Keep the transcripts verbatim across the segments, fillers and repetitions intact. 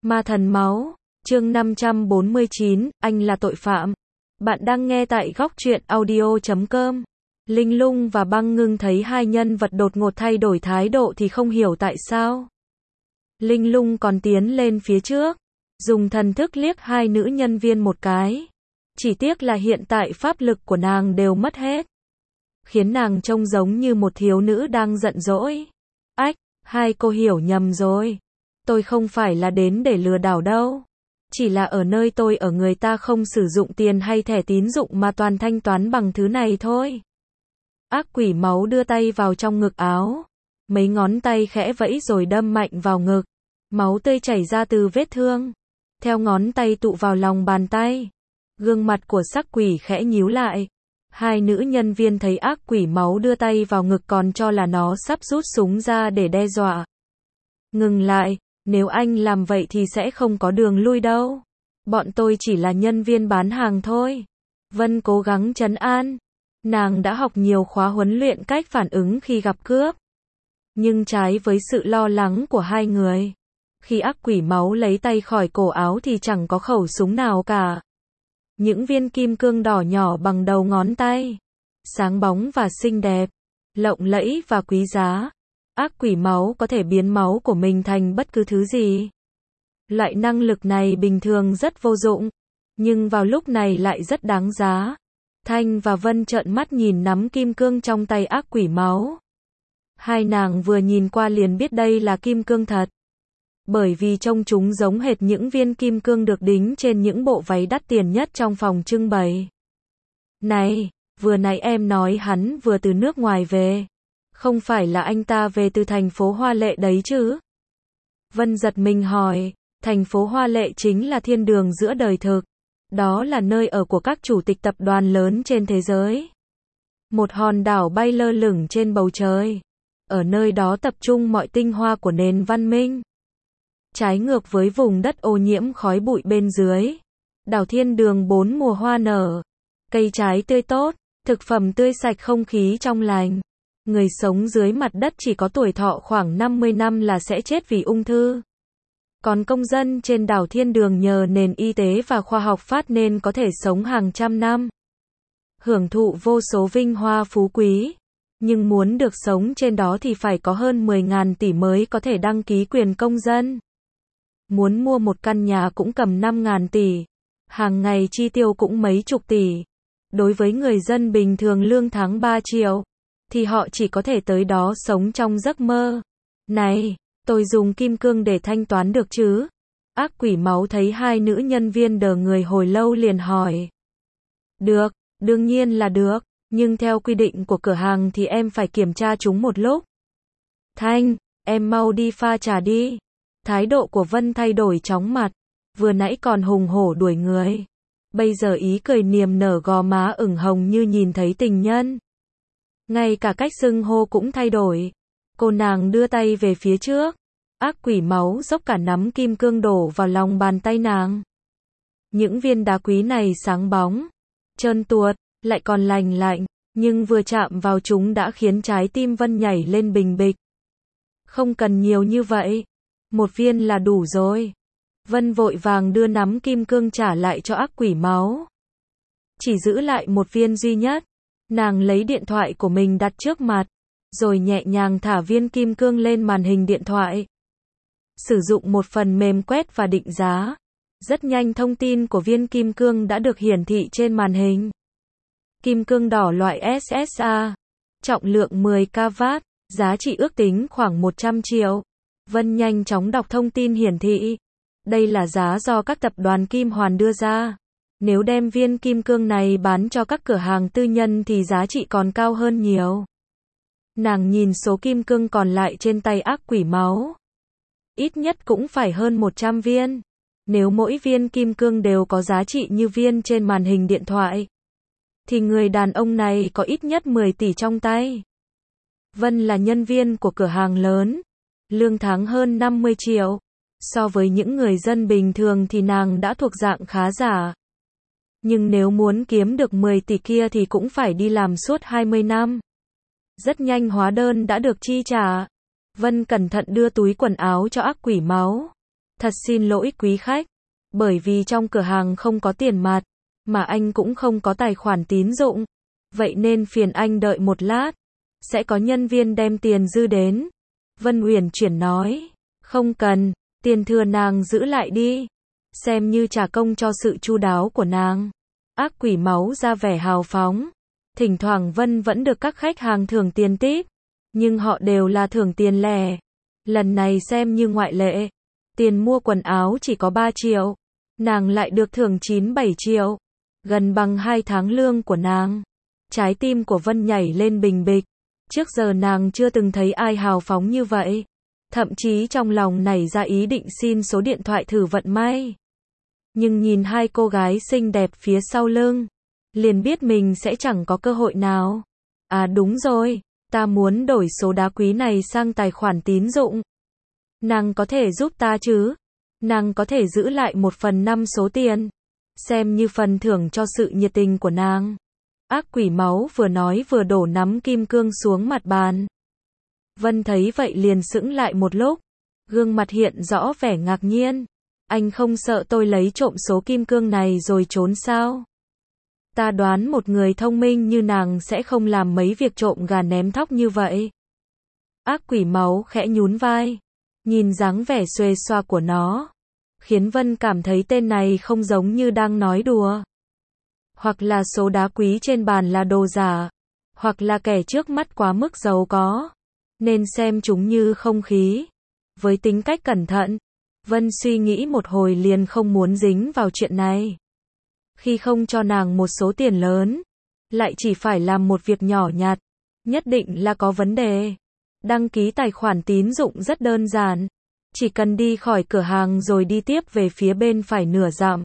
Ma thần máu, chương năm trăm bốn mươi chín, anh là tội phạm. Bạn đang nghe tại góc truyện audio chấm com. Linh Lung và Băng Ngưng thấy hai nhân vật đột ngột thay đổi thái độ thì không hiểu tại sao. Linh Lung còn tiến lên phía trước, dùng thần thức liếc hai nữ nhân viên một cái. Chỉ tiếc là hiện tại pháp lực của nàng đều mất hết, khiến nàng trông giống như một thiếu nữ đang giận dỗi. Ách, hai cô hiểu nhầm rồi. Tôi không phải là đến để lừa đảo đâu. Chỉ là ở nơi tôi ở người ta không sử dụng tiền hay thẻ tín dụng mà toàn thanh toán bằng thứ này thôi. Ác quỷ máu đưa tay vào trong ngực áo. Mấy ngón tay khẽ vẫy rồi đâm mạnh vào ngực. Máu tươi chảy ra từ vết thương. Theo ngón tay tụ vào lòng bàn tay. Gương mặt của sắc quỷ khẽ nhíu lại. Hai nữ nhân viên thấy ác quỷ máu đưa tay vào ngực còn cho là nó sắp rút súng ra để đe dọa. Ngừng lại, nếu anh làm vậy thì sẽ không có đường lui đâu. Bọn tôi chỉ là nhân viên bán hàng thôi. Vân cố gắng trấn an. Nàng đã học nhiều khóa huấn luyện cách phản ứng khi gặp cướp. Nhưng trái với sự lo lắng của hai người, khi ác quỷ máu lấy tay khỏi cổ áo thì chẳng có khẩu súng nào cả. Những viên kim cương đỏ nhỏ bằng đầu ngón tay, sáng bóng và xinh đẹp, lộng lẫy và quý giá. Ác quỷ máu có thể biến máu của mình thành bất cứ thứ gì. Loại năng lực này bình thường rất vô dụng, nhưng vào lúc này lại rất đáng giá. Thanh và Vân trợn mắt nhìn nắm kim cương trong tay ác quỷ máu. Hai nàng vừa nhìn qua liền biết đây là kim cương thật. Bởi vì trông chúng giống hệt những viên kim cương được đính trên những bộ váy đắt tiền nhất trong phòng trưng bày. Này, vừa nãy em nói hắn vừa từ nước ngoài về. Không phải là anh ta về từ thành phố Hoa Lệ đấy chứ? Vân giật mình hỏi, thành phố Hoa Lệ chính là thiên đường giữa đời thực. Đó là nơi ở của các chủ tịch tập đoàn lớn trên thế giới. Một hòn đảo bay lơ lửng trên bầu trời. Ở nơi đó tập trung mọi tinh hoa của nền văn minh. Trái ngược với vùng đất ô nhiễm khói bụi bên dưới. Đảo thiên đường bốn mùa hoa nở. Cây trái tươi tốt, thực phẩm tươi sạch, không khí trong lành. Người sống dưới mặt đất chỉ có tuổi thọ khoảng năm mươi năm là sẽ chết vì ung thư. Còn công dân trên đảo thiên đường nhờ nền y tế và khoa học phát nên có thể sống hàng trăm năm. Hưởng thụ vô số vinh hoa phú quý. Nhưng muốn được sống trên đó thì phải có hơn mười nghìn tỷ mới có thể đăng ký quyền công dân. Muốn mua một căn nhà cũng cầm năm nghìn tỷ. Hàng ngày chi tiêu cũng mấy chục tỷ. Đối với người dân bình thường lương tháng ba triệu, thì họ chỉ có thể tới đó sống trong giấc mơ. Này, tôi dùng kim cương để thanh toán được chứ? Ác quỷ máu thấy hai nữ nhân viên đờ người hồi lâu liền hỏi. Được, đương nhiên là được, nhưng theo quy định của cửa hàng thì em phải kiểm tra chúng một lúc. Thanh, em mau đi pha trà đi. Thái độ của Vân thay đổi chóng mặt, vừa nãy còn hùng hổ đuổi người. Bây giờ ý cười niềm nở, gò má ửng hồng như nhìn thấy tình nhân. Ngay cả cách xưng hô cũng thay đổi. Cô nàng đưa tay về phía trước. Ác quỷ máu dốc cả nắm kim cương đổ vào lòng bàn tay nàng. Những viên đá quý này sáng bóng, trơn tuột, lại còn lành lạnh, nhưng vừa chạm vào chúng đã khiến trái tim Vân nhảy lên bình bịch. Không cần nhiều như vậy, một viên là đủ rồi. Vân vội vàng đưa nắm kim cương trả lại cho ác quỷ máu. Chỉ giữ lại một viên duy nhất. Nàng lấy điện thoại của mình đặt trước mặt, rồi nhẹ nhàng thả viên kim cương lên màn hình điện thoại. Sử dụng một phần mềm quét và định giá. Rất nhanh thông tin của viên kim cương đã được hiển thị trên màn hình. Kim cương đỏ loại ét ét a, trọng lượng mười ki lô oát, giá trị ước tính khoảng một trăm triệu. Vân nhanh chóng đọc thông tin hiển thị. Đây là giá do các tập đoàn Kim Hoàn đưa ra. Nếu đem viên kim cương này bán cho các cửa hàng tư nhân thì giá trị còn cao hơn nhiều. Nàng nhìn số kim cương còn lại trên tay ác quỷ máu. Ít nhất cũng phải hơn một trăm viên. Nếu mỗi viên kim cương đều có giá trị như viên trên màn hình điện thoại, thì người đàn ông này có ít nhất mười tỷ trong tay. Vân là nhân viên của cửa hàng lớn. Lương tháng hơn năm mươi triệu. So với những người dân bình thường thì nàng đã thuộc dạng khá giả. Nhưng nếu muốn kiếm được mười tỷ kia thì cũng phải đi làm suốt hai mươi năm. Rất nhanh hóa đơn đã được chi trả. Vân cẩn thận đưa túi quần áo cho ác quỷ máu. Thật xin lỗi quý khách, bởi vì trong cửa hàng không có tiền mặt, mà anh cũng không có tài khoản tín dụng. Vậy nên phiền anh đợi một lát, sẽ có nhân viên đem tiền dư đến. Vân Uyển Chuyển nói, không cần, tiền thừa nàng giữ lại đi, xem như trả công cho sự chu đáo của nàng. Ác quỷ máu ra vẻ hào phóng. Thỉnh thoảng Vân vẫn được các khách hàng thưởng tiền tip, nhưng họ đều là thưởng tiền lẻ. Lần này xem như ngoại lệ. Tiền mua quần áo chỉ có ba triệu, nàng lại được thưởng chín bảy triệu, gần bằng hai tháng lương của nàng. Trái tim của Vân nhảy lên bình bịch. Trước giờ nàng chưa từng thấy ai hào phóng như vậy. Thậm chí trong lòng nảy ra ý định xin số điện thoại thử vận may. Nhưng nhìn hai cô gái xinh đẹp phía sau lưng, liền biết mình sẽ chẳng có cơ hội nào. À đúng rồi, ta muốn đổi số đá quý này sang tài khoản tín dụng. Nàng có thể giúp ta chứ? Nàng có thể giữ lại một phần năm số tiền, xem như phần thưởng cho sự nhiệt tình của nàng. Ác quỷ máu vừa nói vừa đổ nắm kim cương xuống mặt bàn. Vân thấy vậy liền sững lại một lúc, gương mặt hiện rõ vẻ ngạc nhiên. Anh không sợ tôi lấy trộm số kim cương này rồi trốn sao? Ta đoán một người thông minh như nàng sẽ không làm mấy việc trộm gà ném thóc như vậy. Ác quỷ máu khẽ nhún vai, nhìn dáng vẻ xuề xoa của nó, khiến Vân cảm thấy tên này không giống như đang nói đùa. Hoặc là số đá quý trên bàn là đồ giả, hoặc là kẻ trước mắt quá mức giàu có, nên xem chúng như không khí. Với tính cách cẩn thận, Vân suy nghĩ một hồi liền không muốn dính vào chuyện này. Khi không cho nàng một số tiền lớn, lại chỉ phải làm một việc nhỏ nhặt, nhất định là có vấn đề. Đăng ký tài khoản tín dụng rất đơn giản, chỉ cần đi khỏi cửa hàng rồi đi tiếp về phía bên phải nửa dặm.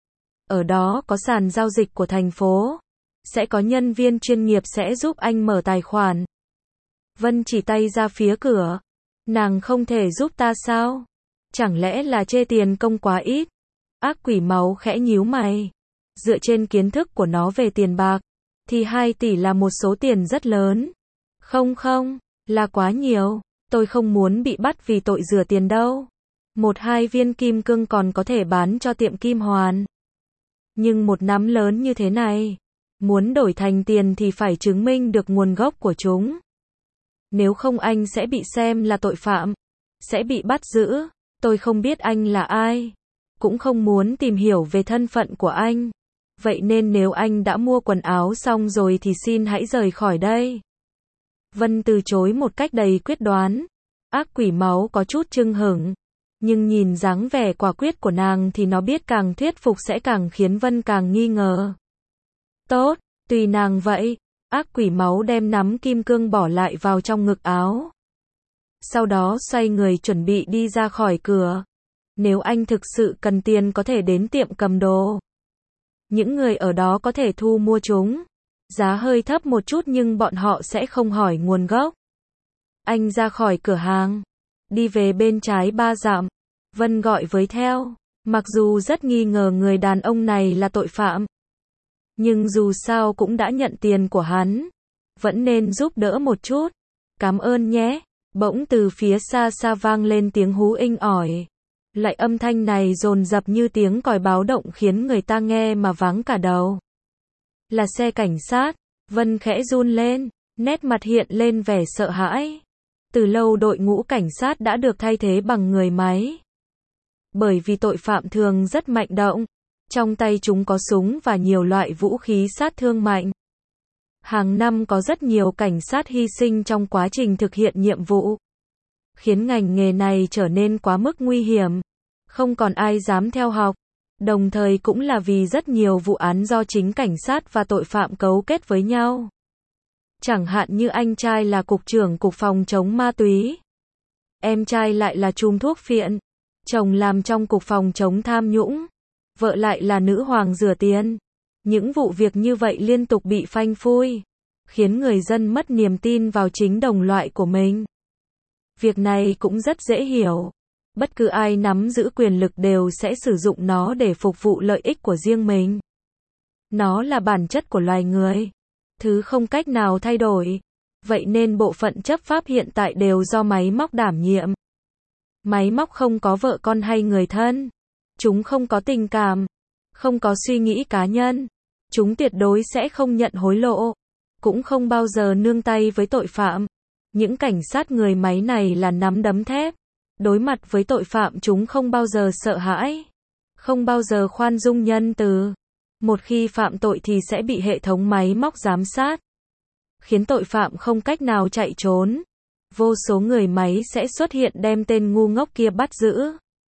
Ở đó có sàn giao dịch của thành phố, sẽ có nhân viên chuyên nghiệp sẽ giúp anh mở tài khoản. Vân chỉ tay ra phía cửa, nàng không thể giúp ta sao? Chẳng lẽ là chê tiền công quá ít? Ác quỷ máu khẽ nhíu mày. Dựa trên kiến thức của nó về tiền bạc, thì hai tỷ là một số tiền rất lớn. Không không, là quá nhiều, tôi không muốn bị bắt vì tội rửa tiền đâu. Một hai viên kim cương còn có thể bán cho tiệm kim hoàn. Nhưng một nắm lớn như thế này, muốn đổi thành tiền thì phải chứng minh được nguồn gốc của chúng. Nếu không anh sẽ bị xem là tội phạm, sẽ bị bắt giữ. Tôi không biết anh là ai, cũng không muốn tìm hiểu về thân phận của anh. Vậy nên nếu anh đã mua quần áo xong rồi thì xin hãy rời khỏi đây. Vân từ chối một cách đầy quyết đoán. Ác quỷ máu có chút chưng hửng, nhưng nhìn dáng vẻ quả quyết của nàng thì nó biết càng thuyết phục sẽ càng khiến Vân càng nghi ngờ. Tốt, tùy nàng vậy. Ác quỷ máu đem nắm kim cương bỏ lại vào trong ngực áo. Sau đó xoay người chuẩn bị đi ra khỏi cửa. Nếu anh thực sự cần tiền có thể đến tiệm cầm đồ. Những người ở đó có thể thu mua chúng. Giá hơi thấp một chút nhưng bọn họ sẽ không hỏi nguồn gốc. Anh ra khỏi cửa hàng, đi về bên trái ba dặm. Vân gọi với theo. Mặc dù rất nghi ngờ người đàn ông này là tội phạm, nhưng dù sao cũng đã nhận tiền của hắn, vẫn nên giúp đỡ một chút. Cảm ơn nhé. Bỗng từ phía xa xa vang lên tiếng hú inh ỏi. Lại âm thanh này dồn dập như tiếng còi báo động khiến người ta nghe mà váng cả đầu. Là xe cảnh sát. Vân khẽ run lên, nét mặt hiện lên vẻ sợ hãi. Từ lâu đội ngũ cảnh sát đã được thay thế bằng người máy. Bởi vì tội phạm thường rất mạnh động, trong tay chúng có súng và nhiều loại vũ khí sát thương mạnh. Hàng năm có rất nhiều cảnh sát hy sinh trong quá trình thực hiện nhiệm vụ, khiến ngành nghề này trở nên quá mức nguy hiểm, không còn ai dám theo học. Đồng thời cũng là vì rất nhiều vụ án do chính cảnh sát và tội phạm cấu kết với nhau. Chẳng hạn như anh trai là cục trưởng cục phòng chống ma túy, em trai lại là trùm thuốc phiện, chồng làm trong cục phòng chống tham nhũng, vợ lại là nữ hoàng rửa tiền. Những vụ việc như vậy liên tục bị phanh phui, khiến người dân mất niềm tin vào chính đồng loại của mình. Việc này cũng rất dễ hiểu. Bất cứ ai nắm giữ quyền lực đều sẽ sử dụng nó để phục vụ lợi ích của riêng mình. Nó là bản chất của loài người, thứ không cách nào thay đổi. Vậy nên bộ phận chấp pháp hiện tại đều do máy móc đảm nhiệm. Máy móc không có vợ con hay người thân. Chúng không có tình cảm, không có suy nghĩ cá nhân. Chúng tuyệt đối sẽ không nhận hối lộ, cũng không bao giờ nương tay với tội phạm. Những cảnh sát người máy này là nắm đấm thép. Đối mặt với tội phạm chúng không bao giờ sợ hãi, không bao giờ khoan dung nhân từ. Một khi phạm tội thì sẽ bị hệ thống máy móc giám sát, khiến tội phạm không cách nào chạy trốn. Vô số người máy sẽ xuất hiện đem tên ngu ngốc kia bắt giữ.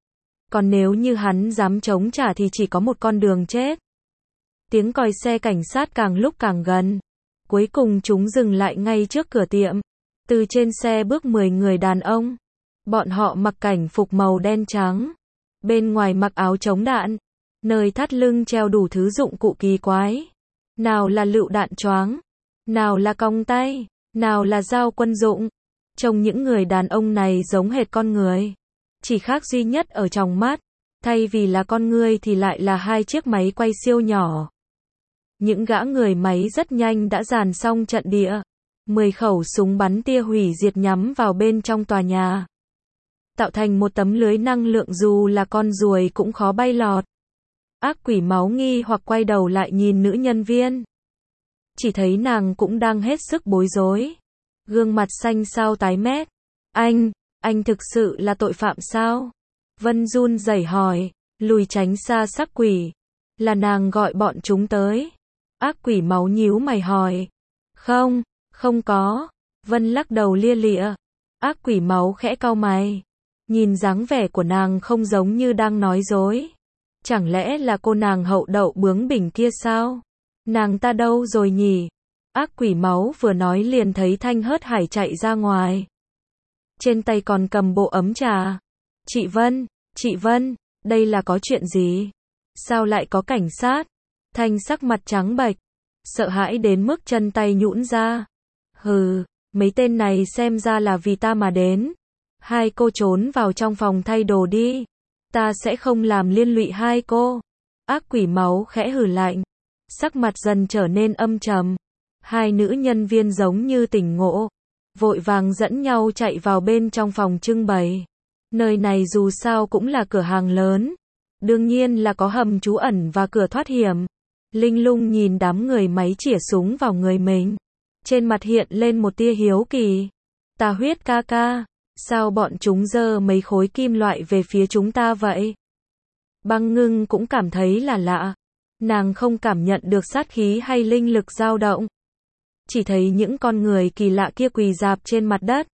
Còn nếu như hắn dám chống trả thì chỉ có một con đường chết. Tiếng còi xe cảnh sát càng lúc càng gần. Cuối cùng chúng dừng lại ngay trước cửa tiệm. Từ trên xe bước mười người đàn ông. Bọn họ mặc cảnh phục màu đen trắng. Bên ngoài mặc áo chống đạn. Nơi thắt lưng treo đủ thứ dụng cụ kỳ quái. Nào là lựu đạn choáng, nào là còng tay, nào là dao quân dụng. Trông những người đàn ông này giống hệt con người. Chỉ khác duy nhất ở trong mắt. Thay vì là con người thì lại là hai chiếc máy quay siêu nhỏ. Những gã người máy rất nhanh đã dàn xong trận địa. Mười khẩu súng bắn tia hủy diệt nhắm vào bên trong tòa nhà. Tạo thành một tấm lưới năng lượng dù là con ruồi cũng khó bay lọt. Ác quỷ máu nghi hoặc quay đầu lại nhìn nữ nhân viên. Chỉ thấy nàng cũng đang hết sức bối rối. Gương mặt xanh xao tái mét. Anh, anh thực sự là tội phạm sao? Vân run rẩy hỏi, lùi tránh xa sắc quỷ. Là nàng gọi bọn chúng tới. Ác quỷ máu nhíu mày hỏi. Không, không có. Vân lắc đầu lia lịa. Ác quỷ máu khẽ cau mày. Nhìn dáng vẻ của nàng không giống như đang nói dối. Chẳng lẽ là cô nàng hậu đậu bướng bỉnh kia sao? Nàng ta đâu rồi nhỉ? Ác quỷ máu vừa nói liền thấy Thanh hớt hải chạy ra ngoài. Trên tay còn cầm bộ ấm trà. Chị Vân, chị Vân, đây là có chuyện gì? Sao lại có cảnh sát? Thanh sắc mặt trắng bệch, sợ hãi đến mức chân tay nhũn ra. Hừ, mấy tên này xem ra là vì ta mà đến. Hai cô trốn vào trong phòng thay đồ đi. Ta sẽ không làm liên lụy hai cô. Ác quỷ máu khẽ hừ lạnh. Sắc mặt dần trở nên âm trầm. Hai nữ nhân viên giống như tỉnh ngộ. Vội vàng dẫn nhau chạy vào bên trong phòng trưng bày. Nơi này dù sao cũng là cửa hàng lớn. Đương nhiên là có hầm trú ẩn và cửa thoát hiểm. Linh Lung nhìn đám người máy chĩa súng vào người mình. Trên mặt hiện lên một tia hiếu kỳ. Tà huyết ca ca. Sao bọn chúng giơ mấy khối kim loại về phía chúng ta vậy? Băng Ngưng cũng cảm thấy là lạ. Nàng không cảm nhận được sát khí hay linh lực dao động. Chỉ thấy những con người kỳ lạ kia quỳ rạp trên mặt đất.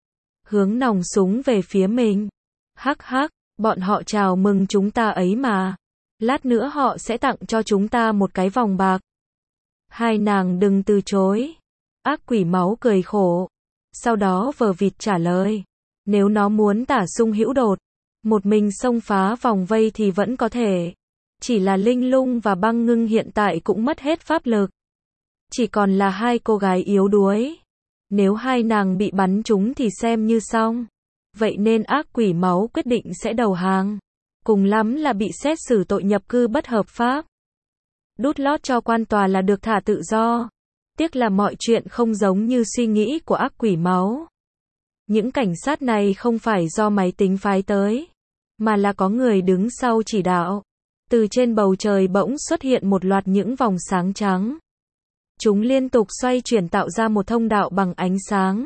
Hướng nòng súng về phía mình. Hắc hắc, bọn họ chào mừng chúng ta ấy mà. Lát nữa họ sẽ tặng cho chúng ta một cái vòng bạc. Hai nàng đừng từ chối. Ác quỷ máu cười khổ. Sau đó vờ vịt trả lời. Nếu nó muốn tả sung hữu đột, một mình xông phá vòng vây thì vẫn có thể. Chỉ là Linh Lung và Băng Ngưng hiện tại cũng mất hết pháp lực. Chỉ còn là hai cô gái yếu đuối. Nếu hai nàng bị bắn trúng thì xem như xong. Vậy nên ác quỷ máu quyết định sẽ đầu hàng. Cùng lắm là bị xét xử tội nhập cư bất hợp pháp. Đút lót cho quan tòa là được thả tự do. Tiếc là mọi chuyện không giống như suy nghĩ của ác quỷ máu. Những cảnh sát này không phải do máy tính phái tới, mà là có người đứng sau chỉ đạo. Từ trên bầu trời bỗng xuất hiện một loạt những vòng sáng trắng. Chúng liên tục xoay chuyển tạo ra một thông đạo bằng ánh sáng.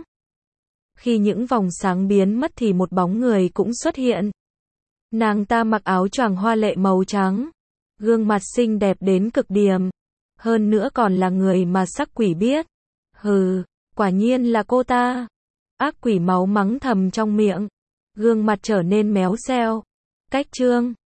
Khi những vòng sáng biến mất thì một bóng người cũng xuất hiện. Nàng ta mặc áo choàng hoa lệ màu trắng, gương mặt xinh đẹp đến cực điểm. Hơn nữa còn là người mà sắc quỷ biết. Hừ, quả nhiên là cô ta. Ác quỷ máu mắng thầm trong miệng. Gương mặt trở nên méo xeo. Cách chương